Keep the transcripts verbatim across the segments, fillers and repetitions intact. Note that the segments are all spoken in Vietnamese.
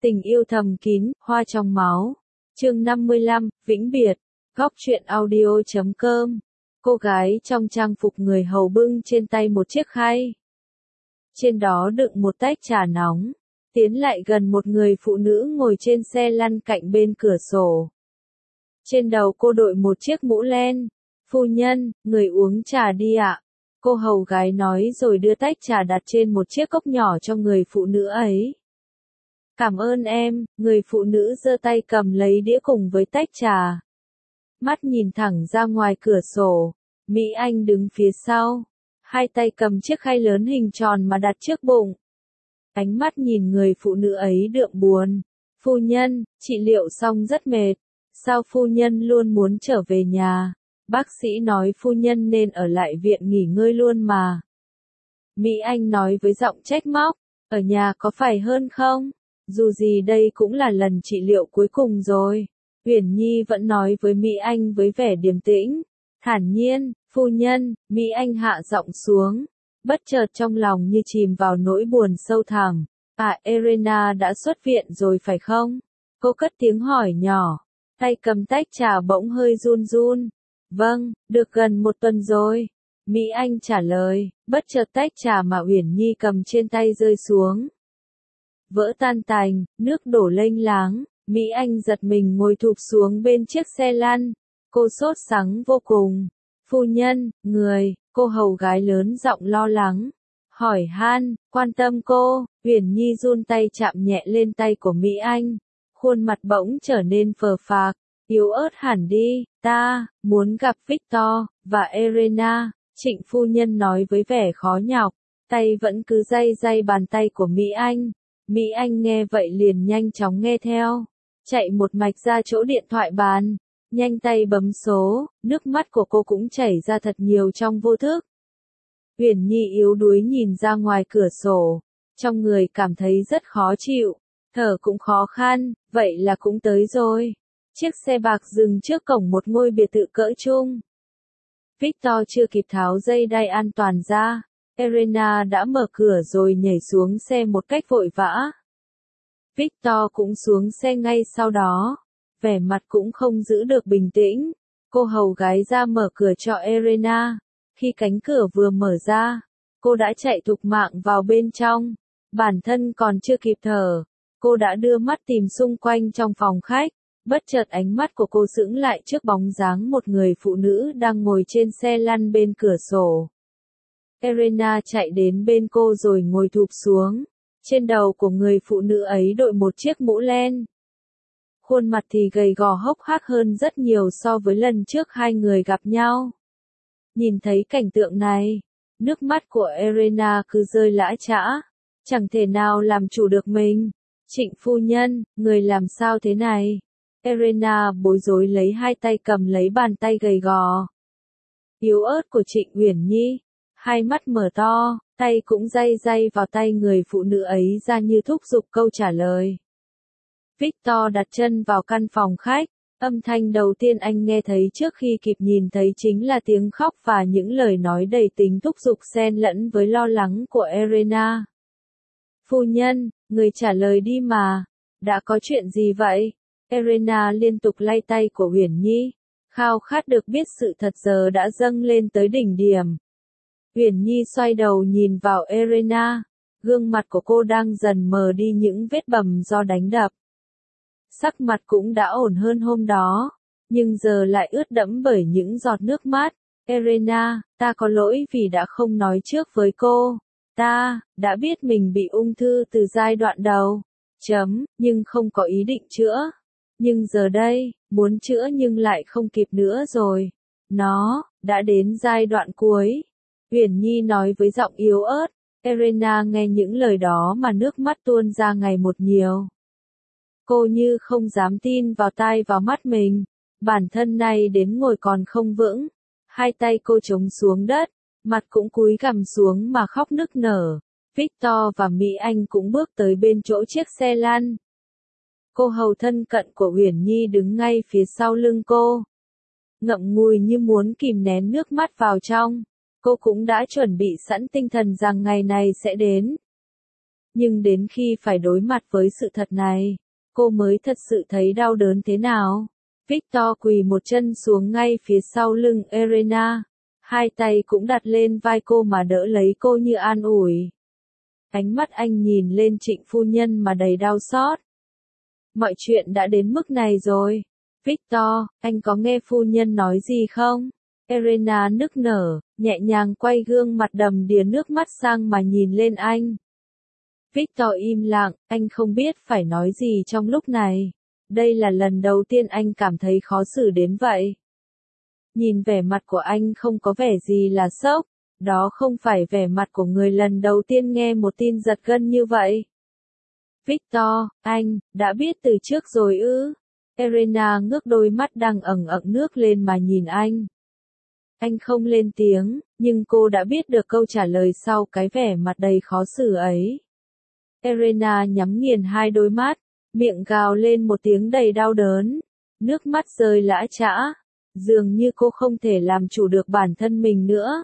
Tình yêu thầm kín, hoa trong máu. Chương năm mươi lăm, vĩnh biệt. Góc truyện audio chấm com. Cô gái trong trang phục người hầu bưng trên tay một chiếc khay. Trên đó đựng một tách trà nóng. Tiến lại gần một người phụ nữ ngồi trên xe lăn cạnh bên cửa sổ. Trên đầu cô đội một chiếc mũ len. Phu nhân, người uống trà đi ạ. Cô hầu gái nói rồi đưa tách trà đặt trên một chiếc cốc nhỏ cho người phụ nữ ấy. Cảm ơn em, người phụ nữ giơ tay cầm lấy đĩa cùng với tách trà. Mắt nhìn thẳng ra ngoài cửa sổ, Mỹ Anh đứng phía sau, hai tay cầm chiếc khay lớn hình tròn mà đặt trước bụng. Ánh mắt nhìn người phụ nữ ấy đượm buồn. Phu nhân, trị liệu xong rất mệt, sao phu nhân luôn muốn trở về nhà? Bác sĩ nói phu nhân nên ở lại viện nghỉ ngơi luôn mà. Mỹ Anh nói với giọng trách móc, ở nhà có phải hơn không? Dù gì đây cũng là lần trị liệu cuối cùng rồi. Uyển Nhi vẫn nói với Mỹ Anh với vẻ điềm tĩnh, thản nhiên, phu nhân. Mỹ Anh hạ giọng xuống, bất chợt trong lòng như chìm vào nỗi buồn sâu thẳm. À, Elena đã xuất viện rồi phải không? Cô cất tiếng hỏi nhỏ, tay cầm tách trà bỗng hơi run run. Vâng, được gần một tuần rồi. Mỹ Anh trả lời, bất chợt tách trà mà Uyển Nhi cầm trên tay rơi xuống. Vỡ tan tành, nước đổ lênh láng, Mỹ Anh giật mình ngồi thụp xuống bên chiếc xe lăn. Cô sốt sắng vô cùng. Phu nhân, người, cô hầu gái lớn giọng lo lắng. Hỏi han, quan tâm cô. Uyển Nhi run tay chạm nhẹ lên tay của Mỹ Anh. Khuôn mặt bỗng trở nên phờ phạc, yếu ớt hẳn đi. Ta, muốn gặp Victor, và Elena, Trịnh phu nhân nói với vẻ khó nhọc. Tay vẫn cứ day day bàn tay của Mỹ Anh. Mỹ Anh nghe vậy liền nhanh chóng nghe theo. Chạy một mạch ra chỗ điện thoại bàn. Nhanh tay bấm số, nước mắt của cô cũng chảy ra thật nhiều trong vô thức. Uyển Nhi yếu đuối nhìn ra ngoài cửa sổ. Trong người cảm thấy rất khó chịu. Thở cũng khó khăn, vậy là cũng tới rồi. Chiếc xe bạc dừng trước cổng một ngôi biệt thự cỡ trung. Victor chưa kịp tháo dây đai an toàn ra. Elena đã mở cửa rồi nhảy xuống xe một cách vội vã. Victor cũng xuống xe ngay sau đó. Vẻ mặt cũng không giữ được bình tĩnh. Cô hầu gái ra mở cửa cho Elena. Khi cánh cửa vừa mở ra, cô đã chạy thục mạng vào bên trong. Bản thân còn chưa kịp thở, cô đã đưa mắt tìm xung quanh trong phòng khách. Bất chợt ánh mắt của cô sững lại trước bóng dáng một người phụ nữ đang ngồi trên xe lăn bên cửa sổ. Elena chạy đến bên cô rồi ngồi thụp xuống. Trên đầu của người phụ nữ ấy đội một chiếc mũ len. Khuôn mặt thì gầy gò hốc hác hơn rất nhiều so với lần trước hai người gặp nhau. Nhìn thấy cảnh tượng này, nước mắt của Elena cứ rơi lã chã. Chẳng thể nào làm chủ được mình. Trịnh phu nhân, người làm sao thế này? Elena bối rối lấy hai tay cầm lấy bàn tay gầy gò, yếu ớt của Trịnh Uyển Nhi. Hai mắt mở to, tay cũng day day vào tay người phụ nữ ấy ra như thúc giục câu trả lời. Victor đặt chân vào căn phòng khách. Âm thanh đầu tiên anh nghe thấy trước khi kịp nhìn thấy chính là tiếng khóc và những lời nói đầy tính thúc giục xen lẫn với lo lắng của Elena. Phu nhân, người trả lời đi mà. Đã có chuyện gì vậy? Elena liên tục lay tay của Uyển Nhi. Khao khát được biết sự thật giờ đã dâng lên tới đỉnh điểm. Uyển Nhi xoay đầu nhìn vào Elena. Gương mặt của cô đang dần mờ đi những vết bầm do đánh đập. Sắc mặt cũng đã ổn hơn hôm đó, nhưng giờ lại ướt đẫm bởi những giọt nước mắt. Elena, ta có lỗi vì đã không nói trước với cô. Ta, đã biết mình bị ung thư từ giai đoạn đầu. Chấm, nhưng không có ý định chữa. Nhưng giờ đây, muốn chữa nhưng lại không kịp nữa rồi. Nó, đã đến giai đoạn cuối. Uyển Nhi nói với giọng yếu ớt. Elena nghe những lời đó mà nước mắt tuôn ra ngày một nhiều. Cô như không dám tin vào tai vào mắt mình. Bản thân này đến ngồi còn không vững. Hai tay cô chống xuống đất, mặt cũng cúi gằm xuống mà khóc nức nở. Victor và Mỹ Anh cũng bước tới bên chỗ chiếc xe lăn. Cô hầu thân cận của Uyển Nhi đứng ngay phía sau lưng cô. Ngậm ngùi như muốn kìm nén nước mắt vào trong. Cô cũng đã chuẩn bị sẵn tinh thần rằng ngày này sẽ đến. Nhưng đến khi phải đối mặt với sự thật này, cô mới thật sự thấy đau đớn thế nào. Victor quỳ một chân xuống ngay phía sau lưng Elena, hai tay cũng đặt lên vai cô mà đỡ lấy cô như an ủi. Ánh mắt anh nhìn lên Trịnh phu nhân mà đầy đau xót. Mọi chuyện đã đến mức này rồi. Victor, anh có nghe phu nhân nói gì không? Elena nức nở, nhẹ nhàng quay gương mặt đầm đìa nước mắt sang mà nhìn lên anh. Victor im lặng, anh không biết phải nói gì trong lúc này. Đây là lần đầu tiên anh cảm thấy khó xử đến vậy. Nhìn vẻ mặt của anh không có vẻ gì là sốc, đó không phải vẻ mặt của người lần đầu tiên nghe một tin giật gân như vậy. Victor, anh, đã biết từ trước rồi ư? Elena ngước đôi mắt đang ẩn ẩn nước lên mà nhìn anh. Anh không lên tiếng, nhưng cô đã biết được câu trả lời sau cái vẻ mặt đầy khó xử ấy. Elena nhắm nghiền hai đôi mắt, miệng gào lên một tiếng đầy đau đớn, nước mắt rơi lã chã, dường như cô không thể làm chủ được bản thân mình nữa.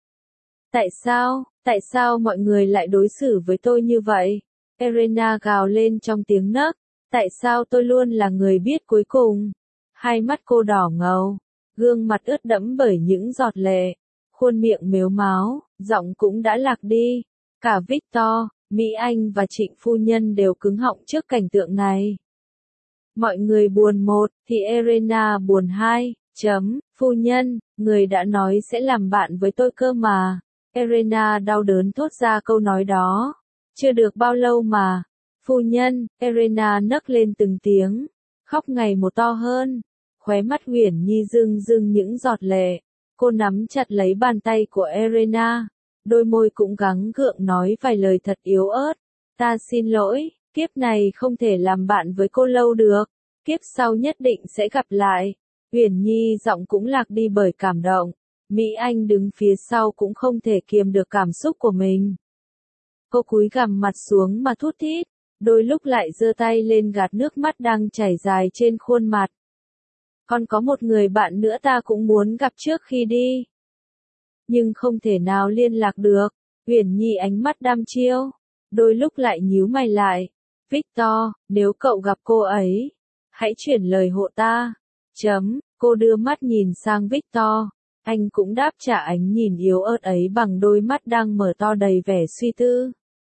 Tại sao, tại sao mọi người lại đối xử với tôi như vậy? Elena gào lên trong tiếng nấc, tại sao tôi luôn là người biết cuối cùng? Hai mắt cô đỏ ngầu, gương mặt ướt đẫm bởi những giọt lệ, khuôn miệng mếu máo, giọng cũng đã lạc đi. Cả Victor, Mỹ Anh và Trịnh phu nhân đều cứng họng trước cảnh tượng này. Mọi người buồn một, thì Elena buồn hai, chấm, phu nhân, người đã nói sẽ làm bạn với tôi cơ mà. Elena đau đớn thốt ra câu nói đó. Chưa được bao lâu mà, phu nhân, Elena nấc lên từng tiếng, khóc ngày một to hơn, khóe mắt Uyển Nhi rưng rưng những giọt lệ. Cô nắm chặt lấy bàn tay của Elena, đôi môi cũng gắng gượng nói vài lời thật yếu ớt. Ta xin lỗi, kiếp này không thể làm bạn với cô lâu được, kiếp sau nhất định sẽ gặp lại. Uyển Nhi giọng cũng lạc đi bởi cảm động. Mỹ Anh đứng phía sau cũng không thể kiềm được cảm xúc của mình. Cô cúi gằm mặt xuống mà thút thít, đôi lúc lại giơ tay lên gạt nước mắt đang chảy dài trên khuôn mặt. Còn có một người bạn nữa ta cũng muốn gặp trước khi đi, nhưng không thể nào liên lạc được. Uyển Nhi ánh mắt đăm chiêu, đôi lúc lại nhíu mày lại. Victor, nếu cậu gặp cô ấy, hãy chuyển lời hộ ta. Chấm, cô đưa mắt nhìn sang Victor. Anh cũng đáp trả ánh nhìn yếu ớt ấy bằng đôi mắt đang mở to đầy vẻ suy tư.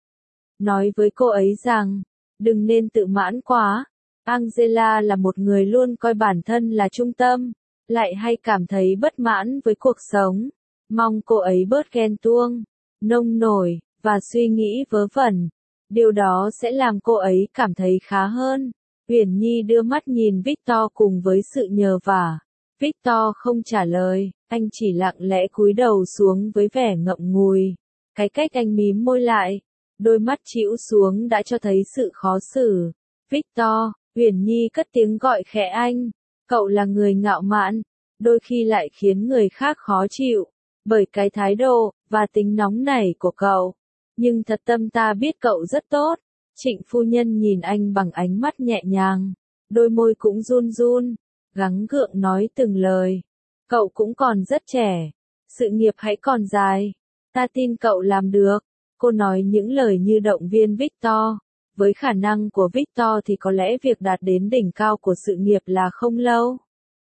Nói với cô ấy rằng, đừng nên tự mãn quá. Angela là một người luôn coi bản thân là trung tâm, lại hay cảm thấy bất mãn với cuộc sống. Mong cô ấy bớt ghen tuông, nông nổi, và suy nghĩ vớ vẩn. Điều đó sẽ làm cô ấy cảm thấy khá hơn. Uyển Nhi đưa mắt nhìn Victor cùng với sự nhờ vả. Victor không trả lời, anh chỉ lặng lẽ cúi đầu xuống với vẻ ngậm ngùi. Cái cách anh mím môi lại, đôi mắt chĩu xuống đã cho thấy sự khó xử. Victor, Uyển Nhi cất tiếng gọi khẽ anh. Cậu là người ngạo mạn, đôi khi lại khiến người khác khó chịu, bởi cái thái độ, và tính nóng nảy của cậu. Nhưng thật tâm ta biết cậu rất tốt. Trịnh phu nhân nhìn anh bằng ánh mắt nhẹ nhàng, đôi môi cũng run run, gắng gượng nói từng lời. Cậu cũng còn rất trẻ, sự nghiệp hãy còn dài, ta tin cậu làm được. Cô nói những lời như động viên Victor. Với khả năng của Victor thì có lẽ việc đạt đến đỉnh cao của sự nghiệp là không lâu.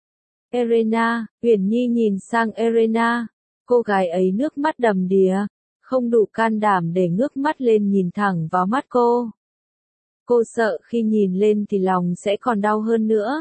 Elena, Uyển Nhi nhìn sang Elena, cô gái ấy nước mắt đầm đìa, không đủ can đảm để ngước mắt lên nhìn thẳng vào mắt cô. Cô sợ khi nhìn lên thì lòng sẽ còn đau hơn nữa.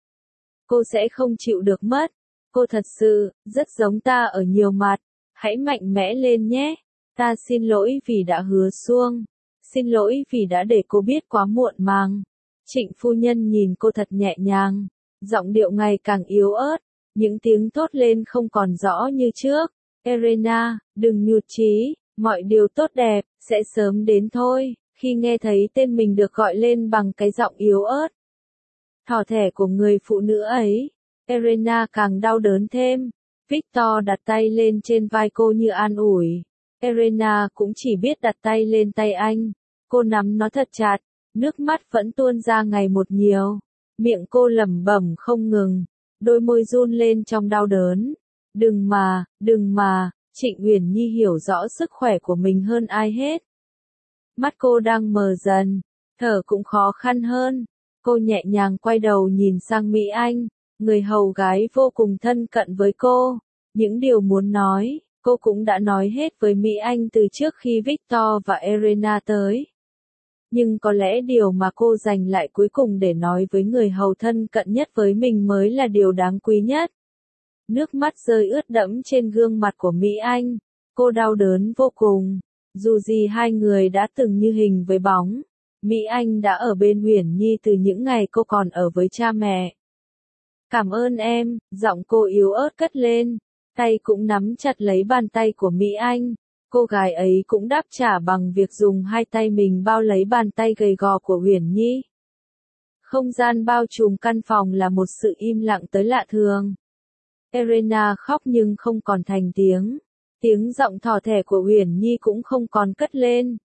Cô sẽ không chịu được mất. Cô thật sự, rất giống ta ở nhiều mặt. Hãy mạnh mẽ lên nhé. Ta xin lỗi vì đã hứa xuông. Xin lỗi vì đã để cô biết quá muộn màng. Trịnh phu nhân nhìn cô thật nhẹ nhàng. Giọng điệu ngày càng yếu ớt. Những tiếng thốt lên không còn rõ như trước. Elena, đừng nhụt chí. Mọi điều tốt đẹp, sẽ sớm đến thôi. Khi nghe thấy tên mình được gọi lên bằng cái giọng yếu ớt, thỏ thẻ của người phụ nữ ấy, Elena càng đau đớn thêm. Victor đặt tay lên trên vai cô như an ủi. Elena cũng chỉ biết đặt tay lên tay anh. Cô nắm nó thật chặt, nước mắt vẫn tuôn ra ngày một nhiều. Miệng cô lẩm bẩm không ngừng, đôi môi run lên trong đau đớn. Đừng mà, đừng mà, Trịnh Uyển Nhi hiểu rõ sức khỏe của mình hơn ai hết. Mắt cô đang mờ dần, thở cũng khó khăn hơn. Cô nhẹ nhàng quay đầu nhìn sang Mỹ Anh, người hầu gái vô cùng thân cận với cô. Những điều muốn nói, cô cũng đã nói hết với Mỹ Anh từ trước khi Victor và Elena tới. Nhưng có lẽ điều mà cô dành lại cuối cùng để nói với người hầu thân cận nhất với mình mới là điều đáng quý nhất. Nước mắt rơi ướt đẫm trên gương mặt của Mỹ Anh. Cô đau đớn vô cùng. Dù gì hai người đã từng như hình với bóng. Mỹ Anh đã ở bên Uyển Nhi từ những ngày cô còn ở với cha mẹ. Cảm ơn em, giọng cô yếu ớt cất lên. Tay cũng nắm chặt lấy bàn tay của Mỹ Anh. Cô gái ấy cũng đáp trả bằng việc dùng hai tay mình bao lấy bàn tay gầy gò của Uyển Nhi. Không gian bao trùm căn phòng là một sự im lặng tới lạ thường. Elena khóc nhưng không còn thành tiếng. Tiếng giọng thỏ thẻ của Uyển Nhi cũng không còn cất lên.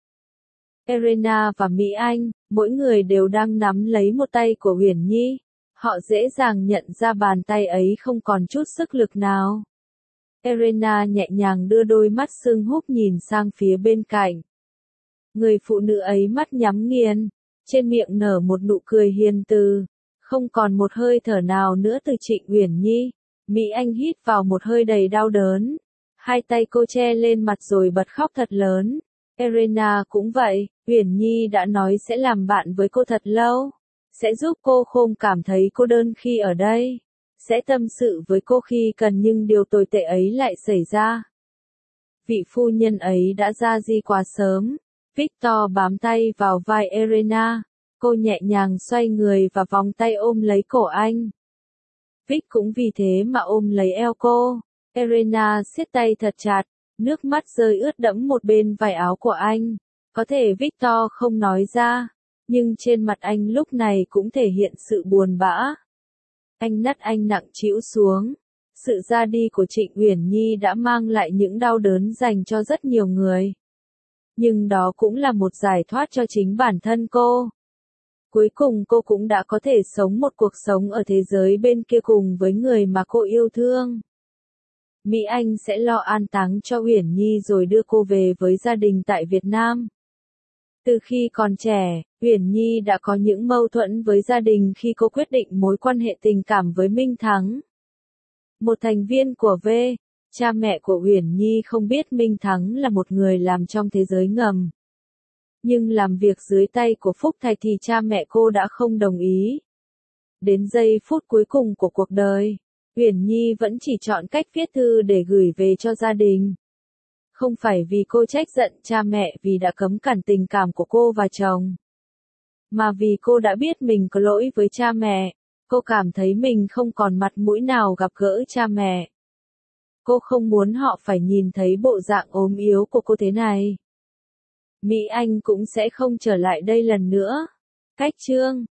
Elena và Mỹ Anh, mỗi người đều đang nắm lấy một tay của Uyển Nhi. Họ dễ dàng nhận ra bàn tay ấy không còn chút sức lực nào. Elena nhẹ nhàng đưa đôi mắt sưng húp nhìn sang phía bên cạnh. Người phụ nữ ấy mắt nhắm nghiền, trên miệng nở một nụ cười hiền từ. Không còn một hơi thở nào nữa từ Trịnh Uyển Nhi. Mỹ Anh hít vào một hơi đầy đau đớn. Hai tay cô che lên mặt rồi bật khóc thật lớn. Elena cũng vậy, Uyển Nhi đã nói sẽ làm bạn với cô thật lâu. Sẽ giúp cô không cảm thấy cô đơn khi ở đây. Sẽ tâm sự với cô khi cần nhưng điều tồi tệ ấy lại xảy ra. Vị phu nhân ấy đã ra đi quá sớm. Victor bám tay vào vai Elena. Cô nhẹ nhàng xoay người và vòng tay ôm lấy cổ anh. Vic cũng vì thế mà ôm lấy eo cô. Elena siết tay thật chặt, nước mắt rơi ướt đẫm một bên vải áo của anh. Có thể Victor không nói ra, nhưng trên mặt anh lúc này cũng thể hiện sự buồn bã. Anh nắt anh nặng trĩu xuống. Sự ra đi của Trịnh Uyển Nhi đã mang lại những đau đớn dành cho rất nhiều người. Nhưng đó cũng là một giải thoát cho chính bản thân cô. Cuối cùng cô cũng đã có thể sống một cuộc sống ở thế giới bên kia cùng với người mà cô yêu thương. Mỹ Anh sẽ lo an táng cho Uyển Nhi rồi đưa cô về với gia đình tại Việt Nam. Từ khi còn trẻ, Uyển Nhi đã có những mâu thuẫn với gia đình khi cô quyết định mối quan hệ tình cảm với Minh Thắng. Một thành viên của V, cha mẹ của Uyển Nhi không biết Minh Thắng là một người làm trong thế giới ngầm. Nhưng làm việc dưới tay của Phúc Thạch thì cha mẹ cô đã không đồng ý. Đến giây phút cuối cùng của cuộc đời, Uyển Nhi vẫn chỉ chọn cách viết thư để gửi về cho gia đình. Không phải vì cô trách giận cha mẹ vì đã cấm cản tình cảm của cô và chồng. Mà vì cô đã biết mình có lỗi với cha mẹ, cô cảm thấy mình không còn mặt mũi nào gặp gỡ cha mẹ. Cô không muốn họ phải nhìn thấy bộ dạng ốm yếu của cô thế này. Mỹ Anh cũng sẽ không trở lại đây lần nữa. Cách chương